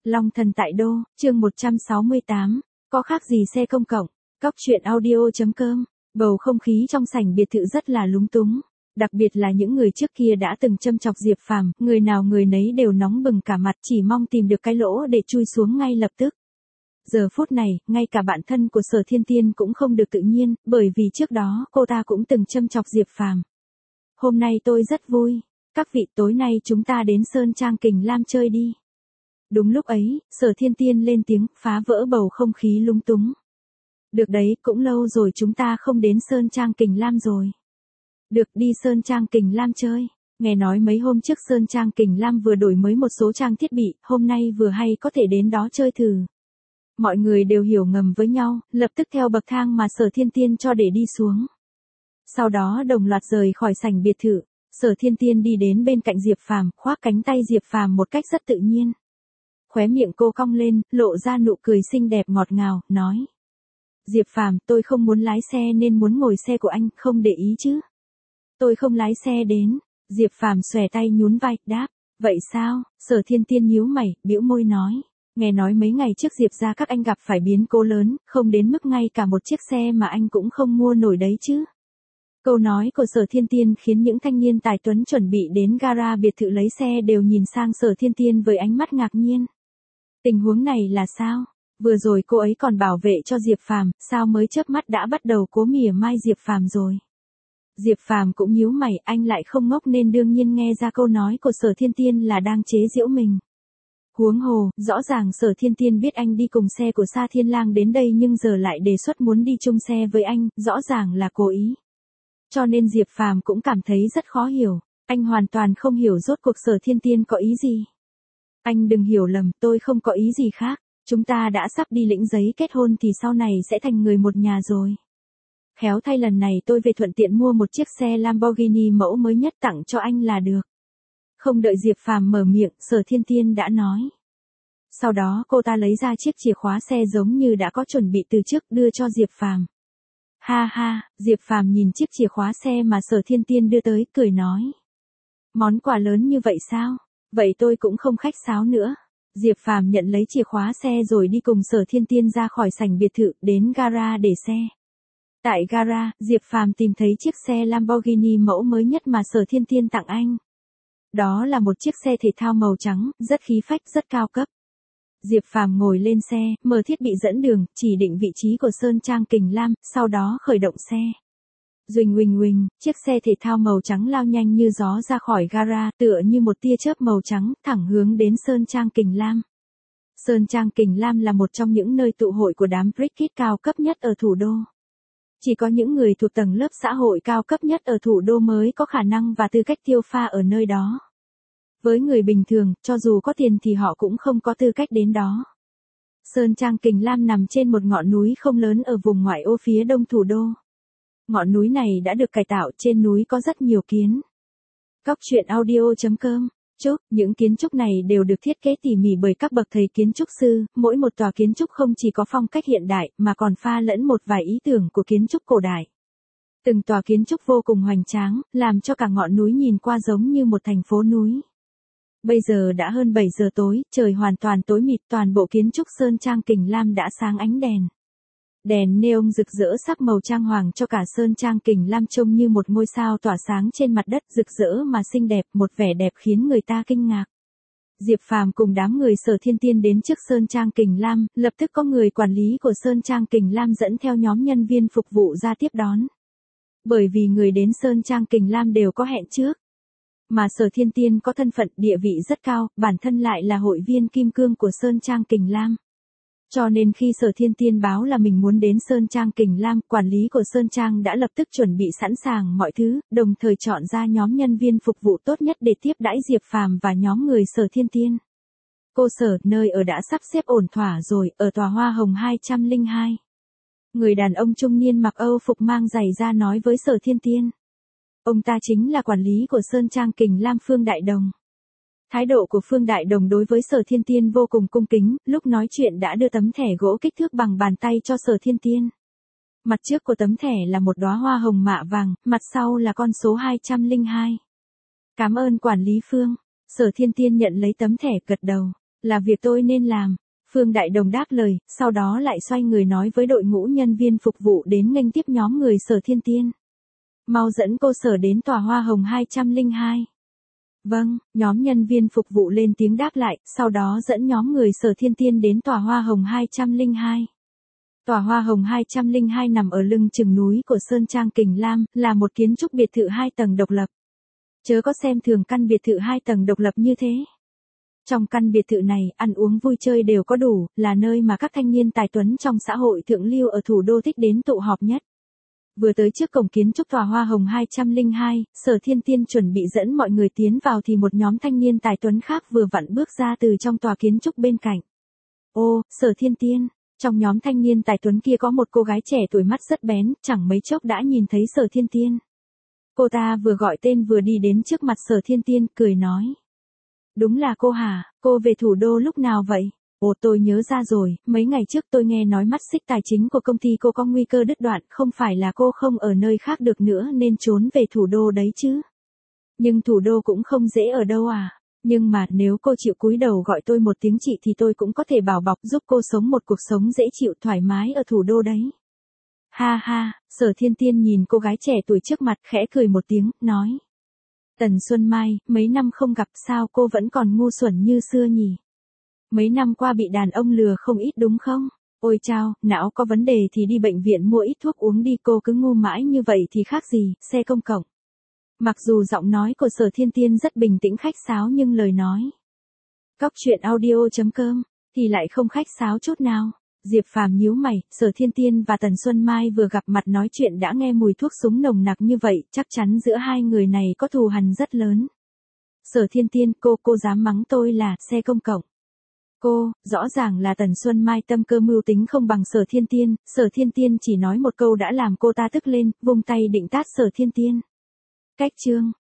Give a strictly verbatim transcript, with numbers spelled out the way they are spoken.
Long thần tại đô, chương một trăm sáu mươi tám, có khác gì xe công cộng, cóc truyện audio.com, bầu không khí trong sảnh biệt thự rất là lúng túng, đặc biệt là những người trước kia đã từng châm chọc Diệp Phàm, người nào người nấy đều nóng bừng cả mặt chỉ mong tìm được cái lỗ để chui xuống ngay lập tức. Giờ phút này, ngay cả bạn thân của Sở Thiên Tiên cũng không được tự nhiên, bởi vì trước đó cô ta cũng từng châm chọc Diệp Phàm. Hôm nay tôi rất vui, các vị tối nay chúng ta đến Sơn Trang Kình Lam chơi đi. Đúng lúc ấy, Sở Thiên Tiên lên tiếng, phá vỡ bầu không khí lúng túng. Được đấy, cũng lâu rồi chúng ta không đến Sơn Trang Kình Lam rồi. Được, đi Sơn Trang Kình Lam chơi. Nghe nói mấy hôm trước Sơn Trang Kình Lam vừa đổi mới một số trang thiết bị, hôm nay vừa hay có thể đến đó chơi thử. Mọi người đều hiểu ngầm với nhau, lập tức theo bậc thang mà Sở Thiên Tiên cho để đi xuống. Sau đó đồng loạt rời khỏi sảnh biệt thự, Sở Thiên Tiên đi đến bên cạnh Diệp Phàm, khoác cánh tay Diệp Phàm một cách rất tự nhiên. Khóe miệng cô cong lên, lộ ra nụ cười xinh đẹp ngọt ngào, nói. Diệp Phàm, tôi không muốn lái xe nên muốn ngồi xe của anh, không để ý chứ. Tôi không lái xe đến. Diệp Phàm xòe tay nhún vai, đáp. Vậy sao? Sở Thiên Tiên nhíu mày, bĩu môi nói. Nghe nói mấy ngày trước Diệp gia các anh gặp phải biến cố lớn, không đến mức ngay cả một chiếc xe mà anh cũng không mua nổi đấy chứ. Câu nói của Sở Thiên Tiên khiến những thanh niên tài tuấn chuẩn bị đến gara biệt thự lấy xe đều nhìn sang Sở Thiên Tiên với ánh mắt ngạc nhiên. Tình huống này là sao? Vừa rồi cô ấy còn bảo vệ cho Diệp Phàm, sao mới chớp mắt đã bắt đầu cố mỉa mai Diệp Phàm rồi? Diệp Phàm cũng nhíu mày, anh lại không ngốc nên đương nhiên nghe ra câu nói của Sở Thiên Tiên là đang chế giễu mình. Huống hồ, rõ ràng Sở Thiên Tiên biết anh đi cùng xe của Sa Thiên Lang đến đây nhưng giờ lại đề xuất muốn đi chung xe với anh, rõ ràng là cố ý. Cho nên Diệp Phàm cũng cảm thấy rất khó hiểu, anh hoàn toàn không hiểu rốt cuộc Sở Thiên Tiên có ý gì. Anh đừng hiểu lầm, tôi không có ý gì khác, chúng ta đã sắp đi lĩnh giấy kết hôn thì sau này sẽ thành người một nhà rồi. Khéo thay lần này tôi về thuận tiện mua một chiếc xe Lamborghini mẫu mới nhất tặng cho anh là được. Không đợi Diệp Phàm mở miệng, Sở Thiên Tiên đã nói. Sau đó cô ta lấy ra chiếc chìa khóa xe giống như đã có chuẩn bị từ trước đưa cho Diệp Phàm. Ha ha, Diệp Phàm nhìn chiếc chìa khóa xe mà Sở Thiên Tiên đưa tới, cười nói. Món quà lớn như vậy sao? Vậy tôi cũng không khách sáo nữa. Diệp Phàm nhận lấy chìa khóa xe rồi đi cùng Sở Thiên Tiên ra khỏi sảnh biệt thự, đến gara để xe. Tại gara, Diệp Phàm tìm thấy chiếc xe Lamborghini mẫu mới nhất mà Sở Thiên Tiên tặng anh. Đó là một chiếc xe thể thao màu trắng, rất khí phách, rất cao cấp. Diệp Phàm ngồi lên xe, mở thiết bị dẫn đường, chỉ định vị trí của Sơn Trang Kình Lam, sau đó khởi động xe. Duỳnh huỳnh huỳnh, chiếc xe thể thao màu trắng lao nhanh như gió ra khỏi gara, tựa như một tia chớp màu trắng, thẳng hướng đến Sơn Trang Kình Lam. Sơn Trang Kình Lam là một trong những nơi tụ hội của đám rich kid cao cấp nhất ở thủ đô. Chỉ có những người thuộc tầng lớp xã hội cao cấp nhất ở thủ đô mới có khả năng và tư cách tiêu pha ở nơi đó. Với người bình thường, cho dù có tiền thì họ cũng không có tư cách đến đó. Sơn Trang Kình Lam nằm trên một ngọn núi không lớn ở vùng ngoại ô phía đông thủ đô. Ngọn núi này đã được cải tạo, trên núi có rất nhiều kiến. Cóc truyện audio.com. Chúc, những kiến trúc này đều được thiết kế tỉ mỉ bởi các bậc thầy kiến trúc sư, mỗi một tòa kiến trúc không chỉ có phong cách hiện đại mà còn pha lẫn một vài ý tưởng của kiến trúc cổ đại. Từng tòa kiến trúc vô cùng hoành tráng, làm cho cả ngọn núi nhìn qua giống như một thành phố núi. Bây giờ đã hơn bảy giờ tối, trời hoàn toàn tối mịt, toàn bộ kiến trúc Sơn Trang Kình Lam đã sáng ánh đèn. Đèn neon rực rỡ sắc màu trang hoàng cho cả Sơn Trang Kình Lam trông như một ngôi sao tỏa sáng trên mặt đất, rực rỡ mà xinh đẹp, một vẻ đẹp khiến người ta kinh ngạc. Diệp Phàm cùng đám người Sở Thiên Tiên đến trước Sơn Trang Kình Lam, lập tức có người quản lý của Sơn Trang Kình Lam dẫn theo nhóm nhân viên phục vụ ra tiếp đón. Bởi vì người đến Sơn Trang Kình Lam đều có hẹn trước. Mà Sở Thiên Tiên có thân phận địa vị rất cao, bản thân lại là hội viên kim cương của Sơn Trang Kình Lam. Cho nên khi Sở Thiên Tiên báo là mình muốn đến Sơn Trang Kình Lam, quản lý của Sơn Trang đã lập tức chuẩn bị sẵn sàng mọi thứ, đồng thời chọn ra nhóm nhân viên phục vụ tốt nhất để tiếp đãi Diệp Phàm và nhóm người Sở Thiên Tiên. Cô Sở, nơi ở đã sắp xếp ổn thỏa rồi, ở tòa Hoa Hồng hai trăm lẻ hai. Người đàn ông trung niên mặc Âu phục mang giày ra nói với Sở Thiên Tiên. Ông ta chính là quản lý của Sơn Trang Kình Lam Phương Đại Đồng. Thái độ của Phương Đại Đồng đối với Sở Thiên Tiên vô cùng cung kính, lúc nói chuyện đã đưa tấm thẻ gỗ kích thước bằng bàn tay cho Sở Thiên Tiên. Mặt trước của tấm thẻ là một đóa hoa hồng mạ vàng, mặt sau là con số hai trăm lẻ hai. Cảm ơn quản lý Phương. Sở Thiên Tiên nhận lấy tấm thẻ, gật đầu. Là việc tôi nên làm. Phương Đại Đồng đáp lời, sau đó lại xoay người nói với đội ngũ nhân viên phục vụ đến nghênh tiếp nhóm người Sở Thiên Tiên. Mau dẫn cô Sở đến tòa hoa hồng hai không hai. Vâng, nhóm nhân viên phục vụ lên tiếng đáp lại, sau đó dẫn nhóm người Sở Thiên Tiên đến tòa hoa hồng hai không hai. Tòa hoa hồng hai không hai nằm ở lưng chừng núi của Sơn Trang Kình Lam, là một kiến trúc biệt thự hai tầng độc lập. Chớ có xem thường căn biệt thự hai tầng độc lập như thế. Trong căn biệt thự này, ăn uống vui chơi đều có đủ, là nơi mà các thanh niên tài tuấn trong xã hội thượng lưu ở thủ đô thích đến tụ họp nhất. Vừa tới trước cổng kiến trúc tòa hoa hồng hai không hai, Sở Thiên Tiên chuẩn bị dẫn mọi người tiến vào thì một nhóm thanh niên tài tuấn khác vừa vặn bước ra từ trong tòa kiến trúc bên cạnh. Ô, Sở Thiên Tiên, trong nhóm thanh niên tài tuấn kia có một cô gái trẻ tuổi mắt rất bén, chẳng mấy chốc đã nhìn thấy Sở Thiên Tiên. Cô ta vừa gọi tên vừa đi đến trước mặt Sở Thiên Tiên, cười nói. Đúng là cô hả, cô về thủ đô lúc nào vậy? Ồ, tôi nhớ ra rồi, mấy ngày trước tôi nghe nói mắt xích tài chính của công ty cô có nguy cơ đứt đoạn, không phải là cô không ở nơi khác được nữa nên trốn về thủ đô đấy chứ. Nhưng thủ đô cũng không dễ ở đâu à. Nhưng mà nếu cô chịu cúi đầu gọi tôi một tiếng chị thì tôi cũng có thể bảo bọc giúp cô sống một cuộc sống dễ chịu thoải mái ở thủ đô đấy. Ha ha, Sở Thiên Tiên nhìn cô gái trẻ tuổi trước mặt khẽ cười một tiếng, nói. Tần Xuân Mai, mấy năm không gặp sao cô vẫn còn ngu xuẩn như xưa nhỉ? Mấy năm qua bị đàn ông lừa không ít đúng không? Ôi chao, não có vấn đề thì đi bệnh viện mua ít thuốc uống đi, cô cứ ngu mãi như vậy thì khác gì, xe công cộng. Mặc dù giọng nói của Sở Thiên Tiên rất bình tĩnh khách sáo nhưng lời nói. Cóc truyện audio chấm com thì lại không khách sáo chút nào. Diệp Phàm nhíu mày, Sở Thiên Tiên và Tần Xuân Mai vừa gặp mặt nói chuyện đã nghe mùi thuốc súng nồng nặc như vậy, chắc chắn giữa hai người này có thù hằn rất lớn. Sở Thiên Tiên, cô, cô dám mắng tôi là xe công cộng. Cô, rõ ràng là Tần Xuân Mai tâm cơ mưu tính không bằng Sở Thiên Tiên, Sở Thiên Tiên chỉ nói một câu đã làm cô ta tức lên, vung tay định tát Sở Thiên Tiên. Cách chương